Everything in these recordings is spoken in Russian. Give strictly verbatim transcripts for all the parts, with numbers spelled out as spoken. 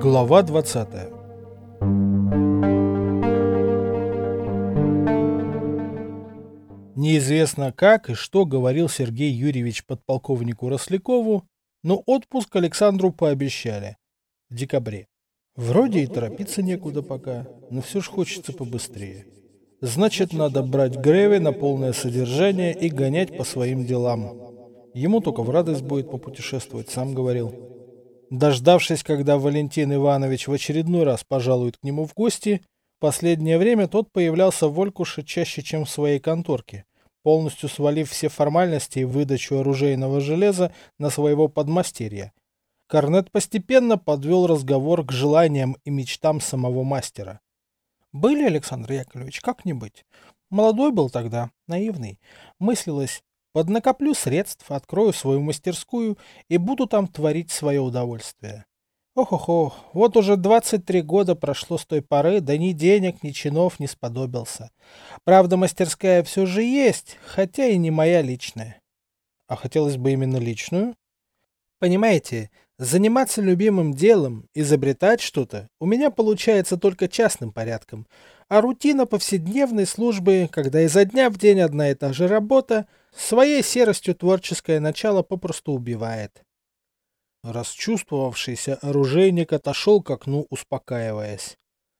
Глава двадцатая. Неизвестно как и что говорил Сергей Юрьевич подполковнику Рослякову, но отпуск Александру пообещали в декабре. Вроде и торопиться некуда пока, но все ж хочется побыстрее. Значит, надо брать Греве на полное содержание и гонять по своим делам. Ему только в радость будет попутешествовать, сам говорил. Дождавшись, когда Валентин Иванович в очередной раз пожалует к нему в гости, в последнее время тот появлялся в Волькуше чаще, чем в своей конторке, полностью свалив все формальности и выдачу оружейного железа на своего подмастерья. Корнет постепенно подвел разговор к желаниям и мечтам самого мастера. «Были, Александр Яковлевич, как не быть? Молодой был тогда, наивный. Мыслилось, поднакоплю средств, открою свою мастерскую и буду там творить свое удовольствие. Ох-ох-ох, вот уже двадцать три года прошло с той поры, да ни денег, ни чинов не сподобился. Правда, мастерская все же есть, хотя и не моя личная». «А хотелось бы именно личную?» «Понимаете, заниматься любимым делом, изобретать что-то у меня получается только частным порядком, а рутина повседневной службы, когда изо дня в день одна и та же работа, своей серостью творческое начало попросту убивает». Расчувствовавшийся оружейник отошел к окну, успокаиваясь.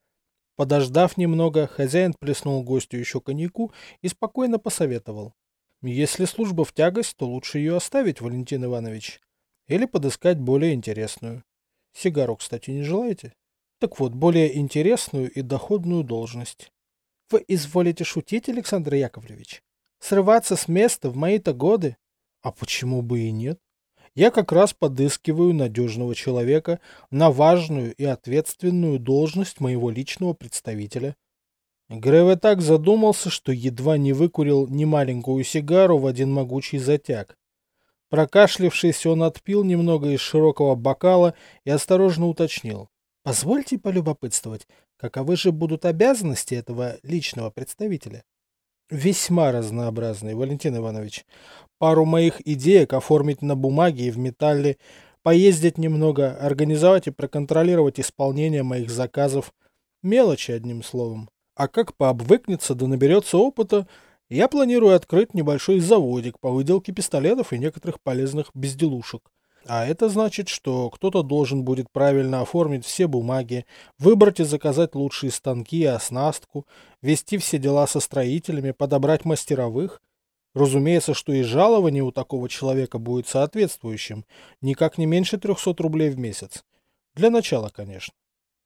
Подождав немного, хозяин плеснул гостю еще коньяку и спокойно посоветовал. «Если служба в тягость, то лучше ее оставить, Валентин Иванович. Или подыскать более интересную. Сигару, кстати, не желаете? Так вот, более интересную и доходную должность». «Вы изволите шутить, Александр Яковлевич? Срываться с места в мои-то годы?» «А почему бы и нет? Я как раз подыскиваю надежного человека на важную и ответственную должность моего личного представителя». Греве так задумался, что едва не выкурил немаленькую сигару в один могучий затяг. Прокашлявшись, он отпил немного из широкого бокала и осторожно уточнил. «Позвольте полюбопытствовать, каковы же будут обязанности этого личного представителя?» «Весьма разнообразные, Валентин Иванович. Пару моих идеек оформить на бумаге и в металле, поездить немного, организовать и проконтролировать исполнение моих заказов. Мелочи, одним словом. А как пообвыкнется да наберется опыта, я планирую открыть небольшой заводик по выделке пистолетов и некоторых полезных безделушек. А это значит, что кто-то должен будет правильно оформить все бумаги, выбрать и заказать лучшие станки и оснастку, вести все дела со строителями, подобрать мастеровых. Разумеется, что и жалование у такого человека будет соответствующим, никак не меньше трехсот рублей в месяц. Для начала, конечно».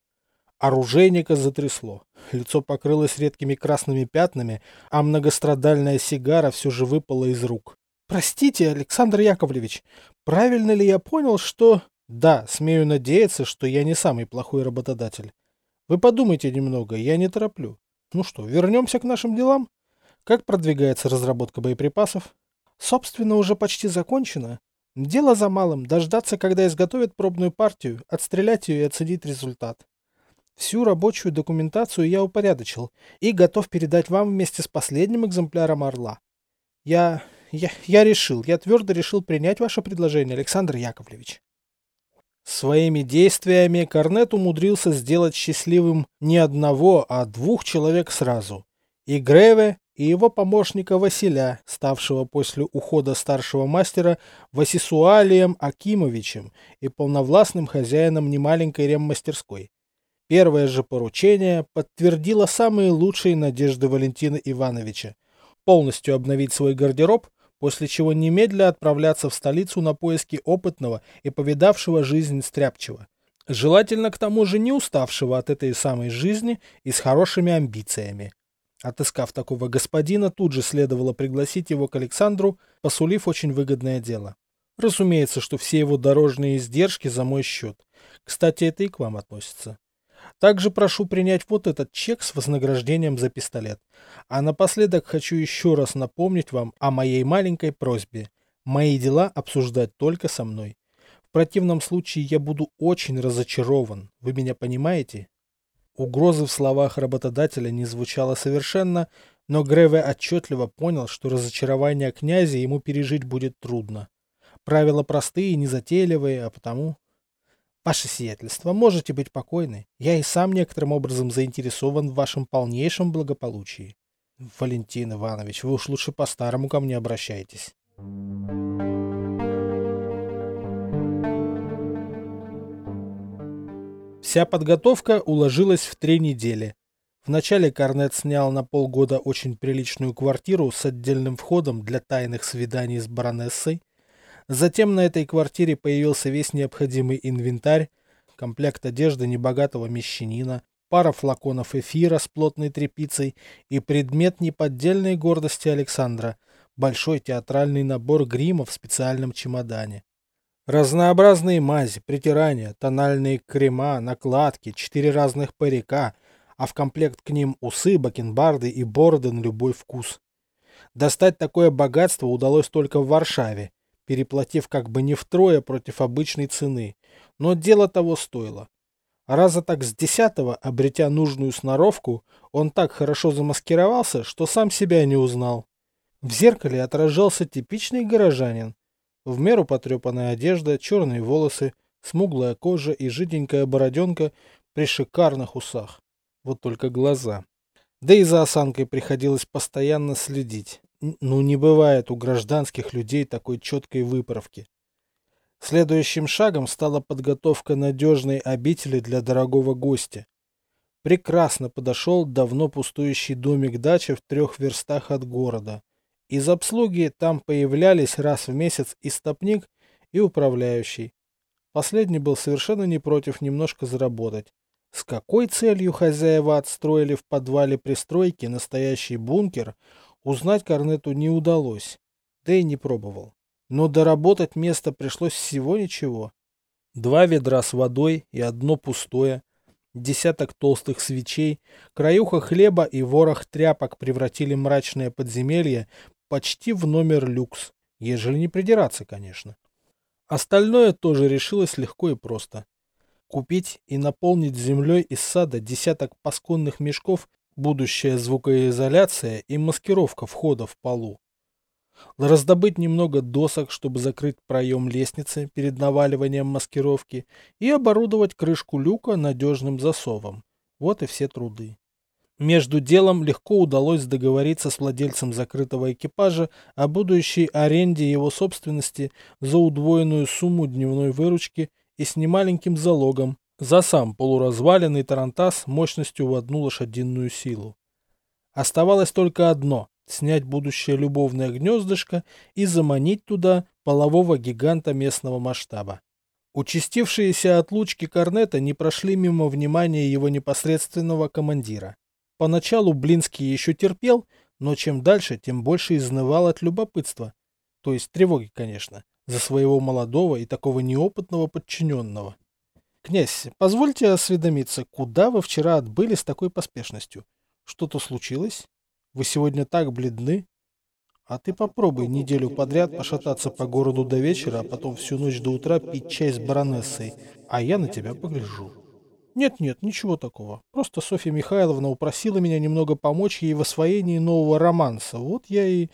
Оружейника затрясло. Лицо покрылось редкими красными пятнами, а многострадальная сигара все же выпала из рук. «Простите, Александр Яковлевич, правильно ли я понял, что...» «Да, смею надеяться, что я не самый плохой работодатель. Вы подумайте немного, я не тороплю. Ну что, вернемся к нашим делам? Как продвигается разработка боеприпасов?» «Собственно, уже почти закончено. Дело за малым — дождаться, когда изготовят пробную партию, отстрелять ее и оценить результат. Всю рабочую документацию я упорядочил и готов передать вам вместе с последним экземпляром «Орла». Я... я... я решил, я твердо решил принять ваше предложение, Александр Яковлевич». Своими действиями Корнет умудрился сделать счастливым не одного, а двух человек сразу. И Греве, и его помощника Василя, ставшего после ухода старшего мастера Васисуалием Акимовичем и полновластным хозяином немаленькой реммастерской. Первое же поручение подтвердило самые лучшие надежды Валентина Ивановича – полностью обновить свой гардероб, после чего немедля отправляться в столицу на поиски опытного и повидавшего жизнь стряпчего. Желательно к тому же не уставшего от этой самой жизни и с хорошими амбициями. Отыскав такого господина, тут же следовало пригласить его к Александру, посулив очень выгодное дело. Разумеется, что все его дорожные издержки за мой счет. Кстати, это и к вам относится. Также прошу принять вот этот чек с вознаграждением за пистолет. А напоследок хочу еще раз напомнить вам о моей маленькой просьбе. Мои дела обсуждать только со мной. В противном случае я буду очень разочарован. Вы меня понимаете?» Угрозы в словах работодателя не звучало совершенно, но Греве отчетливо понял, что разочарование князя ему пережить будет трудно. Правила простые и незатейливые, а потому... Ваше сиятельство, можете быть покойны. Я и сам некоторым образом заинтересован в вашем полнейшем благополучии. Валентин Иванович, вы уж лучше по-старому ко мне обращайтесь. Вся подготовка уложилась в три недели. Вначале Корнет снял на полгода очень приличную квартиру с отдельным входом для тайных свиданий с баронессой. Затем на этой квартире появился весь необходимый инвентарь, комплект одежды небогатого мещанина, пара флаконов эфира с плотной тряпицей и предмет неподдельной гордости Александра — большой театральный набор грима в специальном чемодане. Разнообразные мази, притирания, тональные крема, накладки, четыре разных парика, а в комплект к ним усы, бакенбарды и бороды на любой вкус. Достать такое богатство удалось только в Варшаве, переплатив как бы не втрое против обычной цены, но дело того стоило. Раза так с десятого, обретя нужную сноровку, он так хорошо замаскировался, что сам себя не узнал. В зеркале отражался типичный горожанин. В меру потрепанная одежда, черные волосы, смуглая кожа и жиденькая бороденка при шикарных усах. Вот только глаза. Да и за осанкой приходилось постоянно следить. Ну, не бывает у гражданских людей такой четкой выправки. Следующим шагом стала подготовка надежной обители для дорогого гостя. Прекрасно подошел давно пустующий домик-дача в трех верстах от города. Из обслуги там появлялись раз в месяц истопник и управляющий. Последний был совершенно не против немножко заработать. С какой целью хозяева отстроили в подвале пристройки настоящий бункер, узнать Корнету не удалось, да и не пробовал. Но доработать место пришлось всего ничего. Два ведра с водой и одно пустое, десяток толстых свечей, краюха хлеба и ворох тряпок превратили мрачное подземелье почти в номер люкс, ежели не придираться, конечно. Остальное тоже решилось легко и просто. Купить и наполнить землей из сада десяток пасконных мешков, будущая звукоизоляция и маскировка входа в полу. Раздобыть немного досок, чтобы закрыть проем лестницы перед наваливанием маскировки, и оборудовать крышку люка надежным засовом. Вот и все труды. Между делом легко удалось договориться с владельцем закрытого экипажа о будущей аренде его собственности за удвоенную сумму дневной выручки и с немаленьким залогом за сам полуразваленный тарантас мощностью в одну лошадиную силу. Оставалось только одно — снять будущее любовное гнездышко и заманить туда полового гиганта местного масштаба. Участившиеся отлучки Корнета не прошли мимо внимания его непосредственного командира. Поначалу Блинский еще терпел, но чем дальше, тем больше изнывал от любопытства. То есть тревоги, конечно, за своего молодого и такого неопытного подчиненного. «Князь, позвольте осведомиться, куда вы вчера отбыли с такой поспешностью? Что-то случилось? Вы сегодня так бледны? А ты попробуй неделю подряд пошататься по городу до вечера, а потом всю ночь до утра пить чай с баронессой, а я на тебя погляжу». «Нет-нет, ничего такого. Просто Софья Михайловна упросила меня немного помочь ей в освоении нового романса. Вот я и...»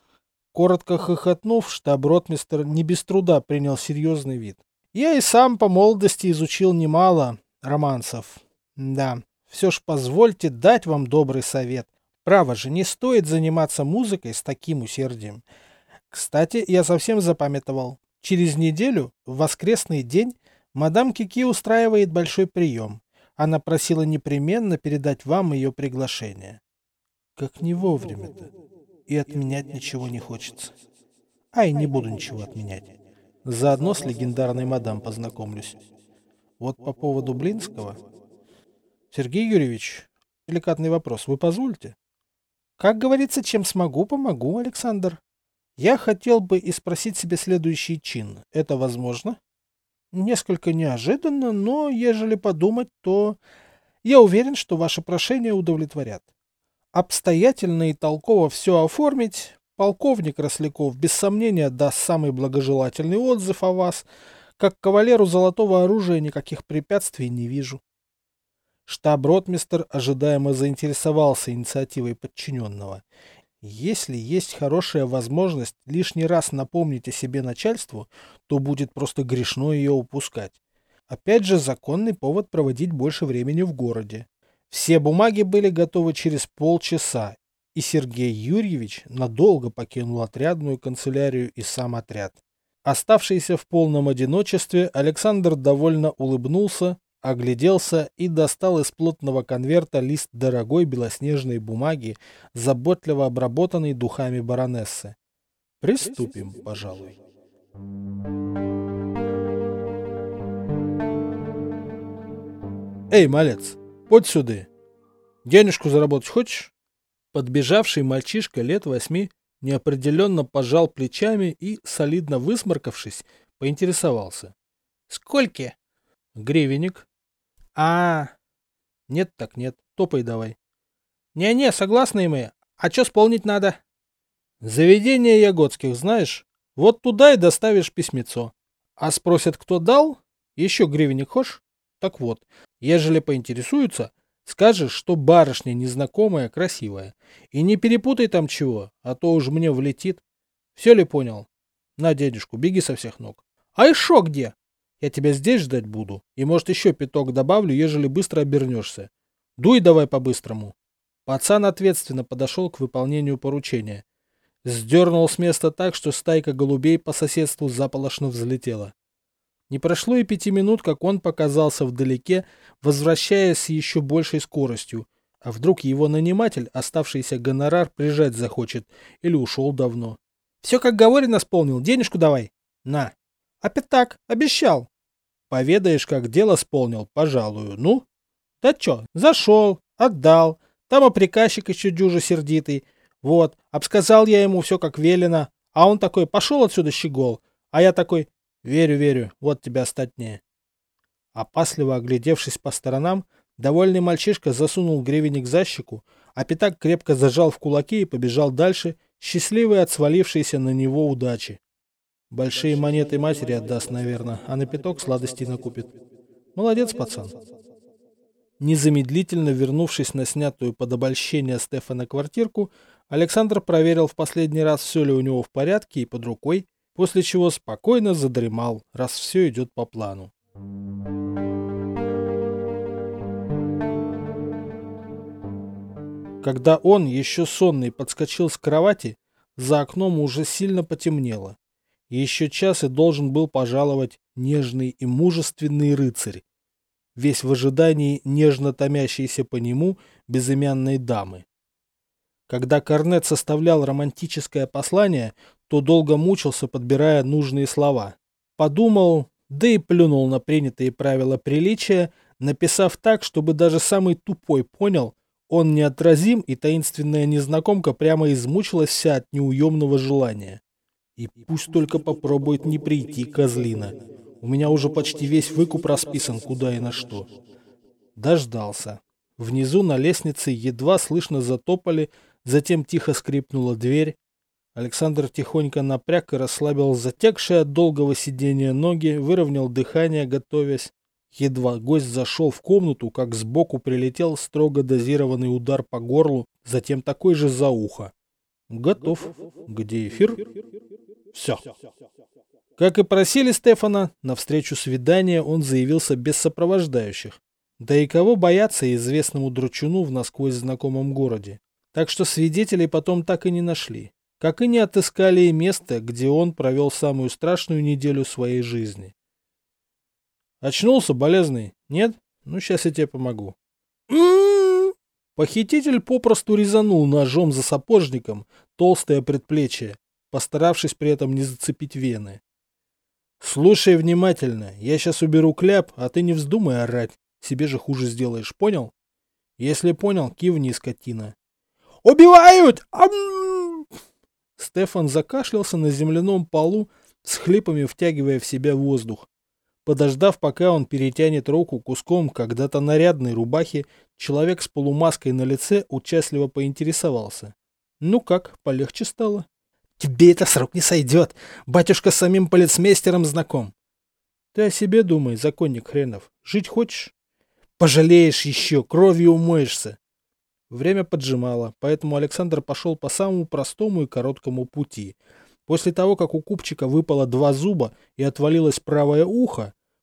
Коротко хохотнув, штаб-ротмистр не без труда принял серьезный вид. «Я и сам по молодости изучил немало романсов. Да, все ж позвольте дать вам добрый совет. Право же, не стоит заниматься музыкой с таким усердием. Кстати, я совсем запамятовал. Через неделю, в воскресный день, мадам Кики устраивает большой прием. Она просила непременно передать вам ее приглашение». Как не вовремя-то. И отменять ничего не хочется. Ай, не буду ничего отменять. Заодно с легендарной мадам познакомлюсь. Вот по поводу Блинского. Сергей Юрьевич, деликатный вопрос, вы позволите? Как говорится, чем смогу, помогу, Александр. Я хотел бы и спросить себе следующий чин. Это возможно? Несколько неожиданно, но ежели подумать, то я уверен, что ваше прошение удовлетворят. Обстоятельно и толково все оформить, полковник Росляков без сомнения даст самый благожелательный отзыв о вас. Как кавалеру золотого оружия никаких препятствий не вижу. Штаб-ротмистр ожидаемо заинтересовался инициативой подчиненного. Если есть хорошая возможность лишний раз напомнить о себе начальству, то будет просто грешно ее упускать. Опять же, законный повод проводить больше времени в городе. Все бумаги были готовы через полчаса, и Сергей Юрьевич надолго покинул отрядную канцелярию и сам отряд. Оставшийся в полном одиночестве, Александр довольно улыбнулся, огляделся и достал из плотного конверта лист дорогой белоснежной бумаги, заботливо обработанный духами баронессы. Приступим, пожалуй. Эй, малец, подь сюда. Денежку заработать хочешь? Подбежавший мальчишка лет восьми неопределенно пожал плечами и, солидно высморкавшись, поинтересовался. Сколько? Гривенник. А, нет так нет, топай давай. Не-не, согласны мы. А чё сполнить надо? Заведение Ягодских знаешь? Вот туда и доставишь письмецо. А спросят, кто дал? Еще гривенник хошь? Так вот, ежели поинтересуются, скажешь, что барышня незнакомая, красивая. И не перепутай там чего, а то уж мне влетит. Все ли понял? На, дедушку, беги со всех ног. А еще где? Я тебя здесь ждать буду. И, может, еще пяток добавлю, ежели быстро обернешься. Дуй давай по-быстрому. Пацан ответственно подошел к выполнению поручения. Сдернул с места так, что стайка голубей по соседству заполошно взлетела. Не прошло и пяти минут, как он показался вдалеке, возвращаясь с еще большей скоростью. А вдруг его наниматель оставшийся гонорар прижать захочет или ушел давно. Все как говорено исполнил, денежку давай. На. Опять так, обещал. Поведаешь, как дело исполнил, пожалую. Ну? Да чё, зашел, отдал. Там и приказчик еще дюже сердитый. Вот, обсказал я ему все как велено. А он такой, пошел отсюда, щегол. А я такой... Верю, верю, вот тебя статнее. Опасливо оглядевшись по сторонам, довольный мальчишка засунул гривенник за щеку, а пятак крепко зажал в кулаки и побежал дальше, счастливый от свалившейся на него удачи. Большие монеты матери отдаст, наверное, а на пяток сладостей накупит. Молодец, пацан. Незамедлительно вернувшись на снятую под обольщение Стефана квартирку, Александр проверил в последний раз, все ли у него в порядке и под рукой, после чего спокойно задремал, раз все идет по плану. Когда он, еще сонный, подскочил с кровати, за окном уже сильно потемнело. Еще час и должен был пожаловать нежный и мужественный рыцарь, весь в ожидании нежно томящейся по нему безымянной дамы. Когда Корнет составлял романтическое послание, то долго мучился, подбирая нужные слова. Подумал, да и плюнул на принятые правила приличия, написав так, чтобы даже самый тупой понял, он неотразим, и таинственная незнакомка прямо измучилась вся от неуемного желания. И пусть только попробует не прийти, козлина. У меня уже почти весь выкуп расписан, куда и на что. Дождался. Внизу на лестнице едва слышно затопали, затем тихо скрипнула дверь. Александр тихонько напряг и расслабил затекшие от долгого сидения ноги, выровнял дыхание, готовясь. Едва гость зашел в комнату, как сбоку прилетел строго дозированный удар по горлу, затем такой же за ухо. Готов. Где эфир? Все. Как и просили Стефана, на встречу свидания он заявился без сопровождающих. Да и кого бояться известному дручуну в насквозь знакомом городе. Так что свидетелей потом так и не нашли. Как и не отыскали и место, где он провел самую страшную неделю своей жизни. Очнулся, болезный? Нет? Ну, сейчас я тебе помогу. Похититель попросту резанул ножом за сапожником толстое предплечье, постаравшись при этом не зацепить вены. Слушай внимательно, я сейчас уберу кляп, а ты не вздумай орать, себе же хуже сделаешь, понял? Если понял, кивни, скотина. Убивают! Ам! Стефан закашлялся на земляном полу, с хлипами втягивая в себя воздух. Подождав, пока он перетянет руку куском когда-то нарядной рубахи, человек с полумаской на лице участливо поинтересовался. Ну как, полегче стало? Тебе это с рук не сойдет. Батюшка с самим полицмейстером знаком. Ты о себе думай, законник хренов. Жить хочешь? Пожалеешь еще, кровью умоешься. Время поджимало, поэтому Александр пошел по самому простому и короткому пути. После того, как у купчика выпало два зуба и отвалилось правое ухо,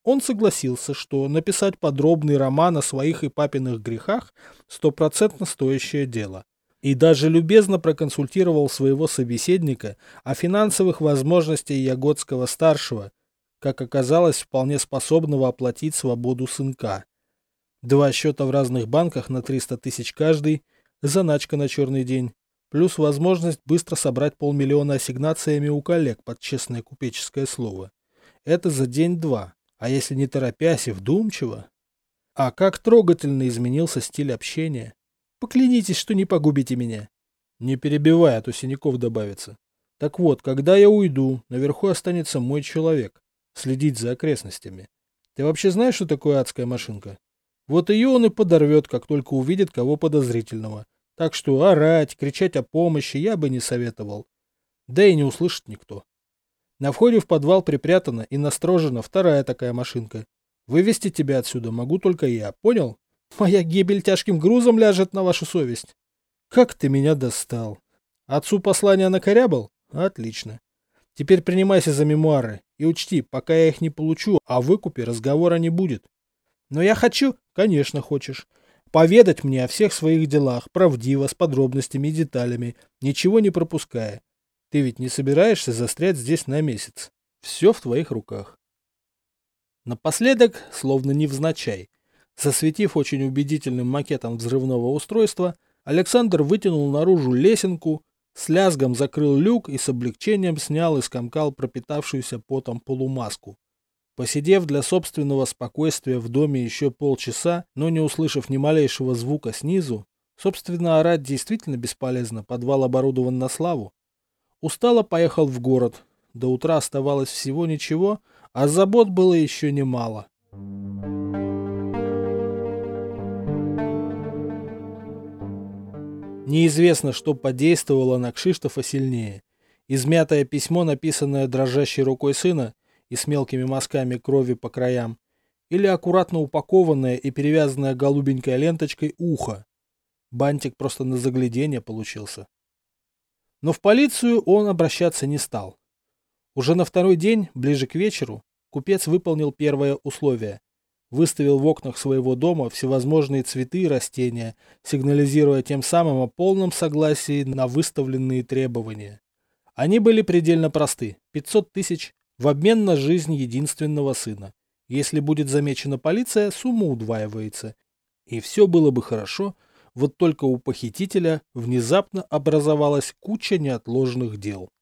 Он согласился, что написать подробный роман о своих и папиных грехах – стопроцентно стоящее дело. И даже любезно проконсультировал своего собеседника о финансовых возможностях Ягодского-старшего, как оказалось, вполне способного оплатить свободу сынка. Два счета в разных банках на триста тысяч каждый, заначка на черный день, плюс возможность быстро собрать полмиллиона ассигнациями у коллег под честное купеческое слово. Это за день-два, а если не торопясь и вдумчиво. А как трогательно изменился стиль общения. Поклянитесь, что не погубите меня. Не перебивай, а то синяков добавится. Так вот, когда я уйду, наверху останется мой человек. Следить за окрестностями. Ты вообще знаешь, что такое адская машинка? Вот ее он и подорвет, как только увидит кого подозрительного. Так что орать, кричать о помощи я бы не советовал. Да и не услышит никто. На входе в подвал припрятана и настрожена вторая такая машинка. Вывести тебя отсюда могу только я, понял? Моя гибель тяжким грузом ляжет на вашу совесть. Как ты меня достал. Отцу послание накорябал? Отлично. Теперь принимайся за мемуары и учти, пока я их не получу, о выкупе разговора не будет. Но я хочу, конечно хочешь, поведать мне о всех своих делах, правдиво, с подробностями и деталями, ничего не пропуская. Ты ведь не собираешься застрять здесь на месяц. Все в твоих руках. Напоследок, словно невзначай, засветив очень убедительным макетом взрывного устройства, Александр вытянул наружу лесенку, с лязгом закрыл люк и с облегчением снял и скомкал пропитавшуюся потом полумаску. Посидев для собственного спокойствия в доме еще полчаса, но не услышав ни малейшего звука снизу, собственно, орать действительно бесполезно, подвал оборудован на славу, устало поехал в город. До утра оставалось всего ничего, а забот было еще немало. Неизвестно, что подействовало на Кшиштофа сильнее. Измятое письмо, написанное дрожащей рукой сына и с мелкими мазками крови по краям, или аккуратно упакованное и перевязанное голубенькой ленточкой ухо. Бантик просто на загляденье получился. Но в полицию он обращаться не стал. Уже на второй день, ближе к вечеру, купец выполнил первое условие. Выставил в окнах своего дома всевозможные цветы и растения, сигнализируя тем самым о полном согласии на выставленные требования. Они были предельно просты. пятьсот тысяч в обмен на жизнь единственного сына. Если будет замечена полиция, сумма удваивается. И все было бы хорошо, вот только у похитителя внезапно образовалась куча неотложных дел.